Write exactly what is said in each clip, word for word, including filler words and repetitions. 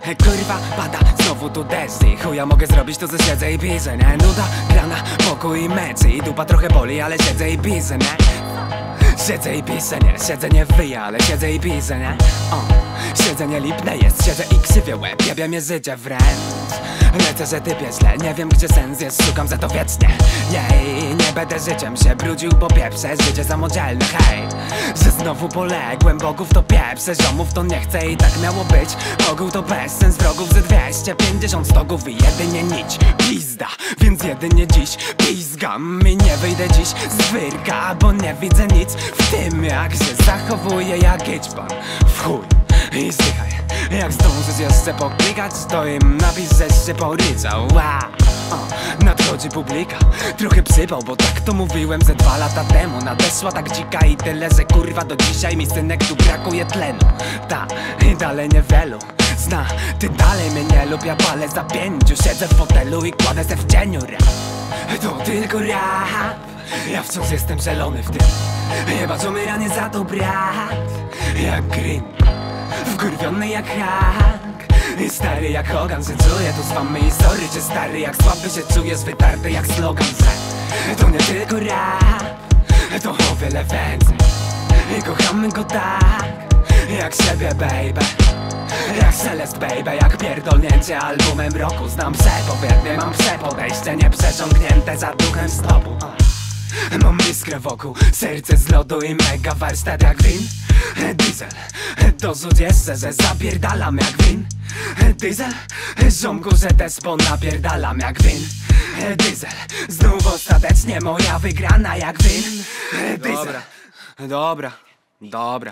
Kurwa, pada, znowu tu deszcz i chuja mogę zrobić to, że siedzę i piszę, nie? Nuda, grana, pokój i meczy i dupa trochę boli, ale siedzę i piszę, nie? Siedzę i piszę, nie? Siedzę nie wyja, ale siedzę i piszę, nie? O, siedzenie lipne jest, siedzę i krzywię łeb, jebie mnie życie wręcz. Lecę, że typię źle, nie wiem gdzie sens jest, szukam za to wiecznie. Jej, nie będę życiem się brudził, bo pieprzę życie samodzielne, hej. Że znowu poległem, bogów to pieprzę, ziomów to nie chcę i tak miało być. Ogół to bezsens, wrogów ze dwieście pięćdziesiąt stogów i jedynie nić pizda, więc jedynie dziś pizgam i nie wyjdę dziś z wyrka, bo nie widzę nic w tym, jak się zachowuję jak idźban. W chuj i zdychaj, jak zdążysz jeszcze poklikać, to im napisz, że się poryczał. Wow. O, nadchodzi publika, trochę psypał, bo tak to mówiłem ze dwa lata temu. Nadeszła tak dzika i tyle, że kurwa do dzisiaj mi synek tu brakuje tlenu. Ta, i dalej niewielu zna, ty dalej mnie nie lub, ja palę za pięciu. Siedzę w fotelu i kładę se w cieniu rap. To tylko rap, ja wciąż jestem zielony w tym. Chyba umieranie za to brat, jak Green, wkurwiony jak Hank i stary jak Hogan się czuję tu z wami i sorry, czy stary jak słaby się czujesz, wytarty jak slogan, że to nie tylko rap, to o wiele więcej i kochamy go tak, jak siebie baby, jak Celest baby, jak pierdolnięcie albumem roku. Znam pse powiedzmy, mam pse podejście, nie przeciągnięte za duchem stopu. Mam iskrę wokół, serce z lodu i mega warsztat jak win. Diesel, to zód jeszcze, że zapierdalam jak win. Diesel, ziomku, że despo napierdalam jak win. Diesel, znów ostatecznie moja wygrana jak win. Dobra, dobra, dobra.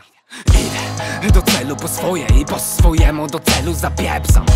Idę do celu po swoje i po swojemu do celu zapiepsam.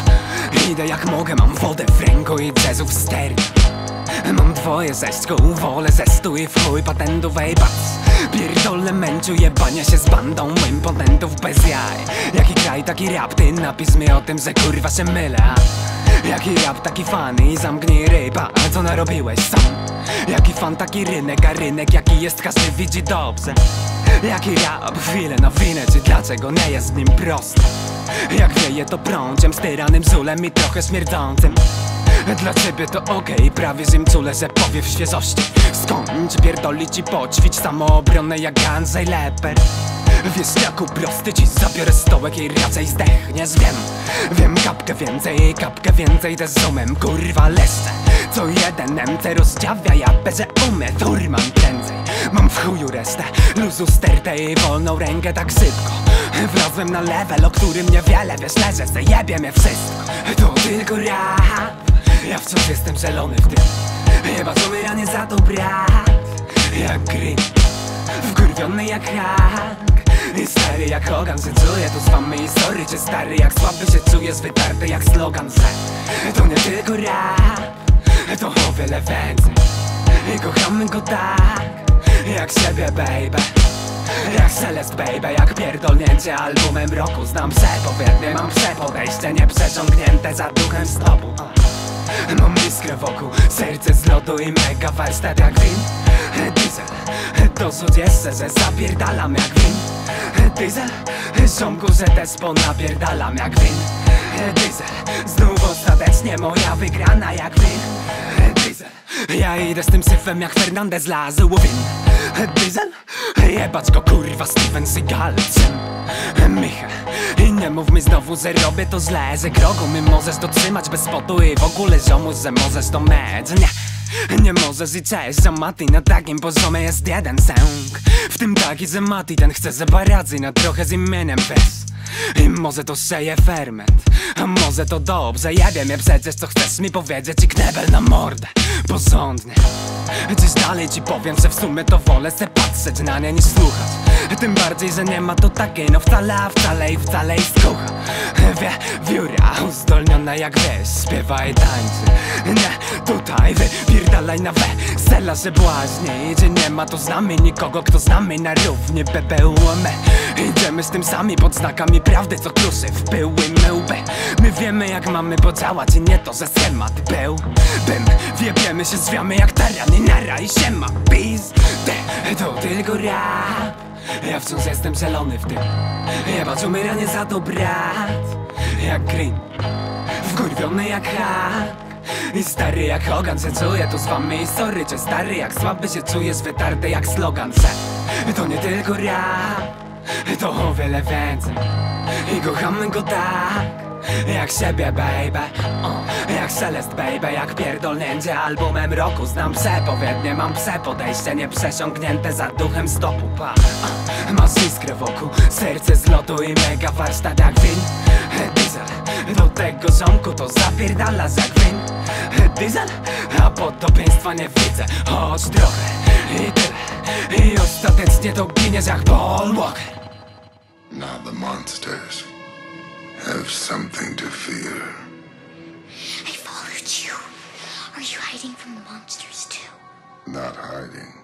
Idę jak mogę, mam wodę w ręku i jazzu w sternie. Mam dwoje zeszczką, wolę zestu i w chuj patentów, ej patrz. Pierdolę męciu, jebania się z bandą impotentów bez jaj. Jaki kraj, taki rap, ty napisz mi o tym, że kurwa się mylę. Jaki rap, taki fan i zamknij ryba, a co narobiłeś sam? Jaki fan, taki rynek, a rynek jaki jest, każdy widzi dobrze. Jaki rap, chwilę na winę, czy dlaczego nie jest z nim prosto? Jak wieje to prąciem, styranym zulem i trochę śmierdzącym. Dla ciebie to okej, okay, prawie zimcule, że powiew świeżości. Skończ pierdolić i poćwicz samoobronę jak Ganzej Leper. Wieśniaku prosty, ci zabiorę stołek i raczej zdechniesz, wiem. Wiem kapkę więcej, kapkę więcej też zoomem, kurwa leszcze. Co jeden M C rozdziawia, ja bezę umę, turman prędzej. Mam w chuju resztę, luzu stertę i wolną rękę tak szybko. Wlazłem na level, o którym niewiele wiesz, leżę, se jebie mnie wszystko. To tylko rap, ja wciąż jestem zielony w tym. Chyba umieranie za to brat, jak Green, wkurwiony jak Hank i stary jak Hogan się czuję tu z wami i sorry, czy stary jak słaby się czujesz, wytarty jak slogan, że to nie tylko rap, to o wiele więcej i kochamy go tak, jak siebie baby, jak Celest baby, jak pierdolnięcie albumem roku. Znam pse powiedzmy, mam pse podejście, nie przeciągnięte za duchem stopu. Mam iskrę wokół, serce z lodu i mega warsztat jak win. Diesel, to zód jeszcze, że zapierdalam jak win. Diesel, ziomku, że despo napierdalam jak win. Diesel, znów ostatecznie moja wygrana jak win. Diesel, ja idę z tym syfem jak Fernandez Lazłowin. Diesel, jebać go kurwa Steven Seagalcem. Michał, i nie mów mi znowu, że robię to źle, że kroku mi możesz dotrzymać bez spotu i w ogóle ziomu, że możesz to mieć. Nie, nie możesz i cześć, że Mati na takim poziomie jest jeden sęk. W tym taki, że Mati ten chce zabaradzy na trochę z imieniem bez. I może to sieje ferment, a może to dobrze, jebie mnie przecież, co chcesz mi powiedzieć i knebel na mordę, porządnie. Dziś dalej ci powiem, że w sumie to wolę se patrzeć na nie niż słuchać. Tym bardziej, że nie ma to takiej, no wcale, a wcale i wcale i skucha. Wie, wióra uzdolniona jak wiesz, śpiewa i tańczy. Nie, tutaj wypierdalaj na we, sela się błaźnie. Idzie, nie ma tu z nami nikogo, kto z nami na równie B B U M. Idziemy z tym sami pod znakami prawdy, co kruszy w pył i łby. My wiemy jak mamy podziałać i nie to, że schemat był. Bym, wiebiemy się, zwiamy jak taran i nara i siema, pizd. To tylko rap, ja wciąż jestem zielony w tym. Jebać umieranie za to brat, jak Green, wkurwiony jak Hak i stary jak Hogan. Se czuję tu z wami i sorry, czy stary jak słaby się czujesz, wytarty jak slogan. Se to nie tylko rap, to o wiele więcej i kochamy go tak jak siebie, baby, o, jak Szelest, baby, jak pierdolnięcie albumem roku. Znam przepowiednie, mam pse podejście, nieprzesiągnięte za duchem stopu, pa. Masz iskrę wokół, serce z lotu i mega warsztat jak Vin Diesel. Do tego ziomku to zapierdala jak Vin Diesel, a podobieństwa nie widzę, choć trochę i tyle. I ostatecznie to giniesz jak Paul Walker. Now the monsters have something to fear. I followed you. Are you hiding from the monsters too? Not hiding.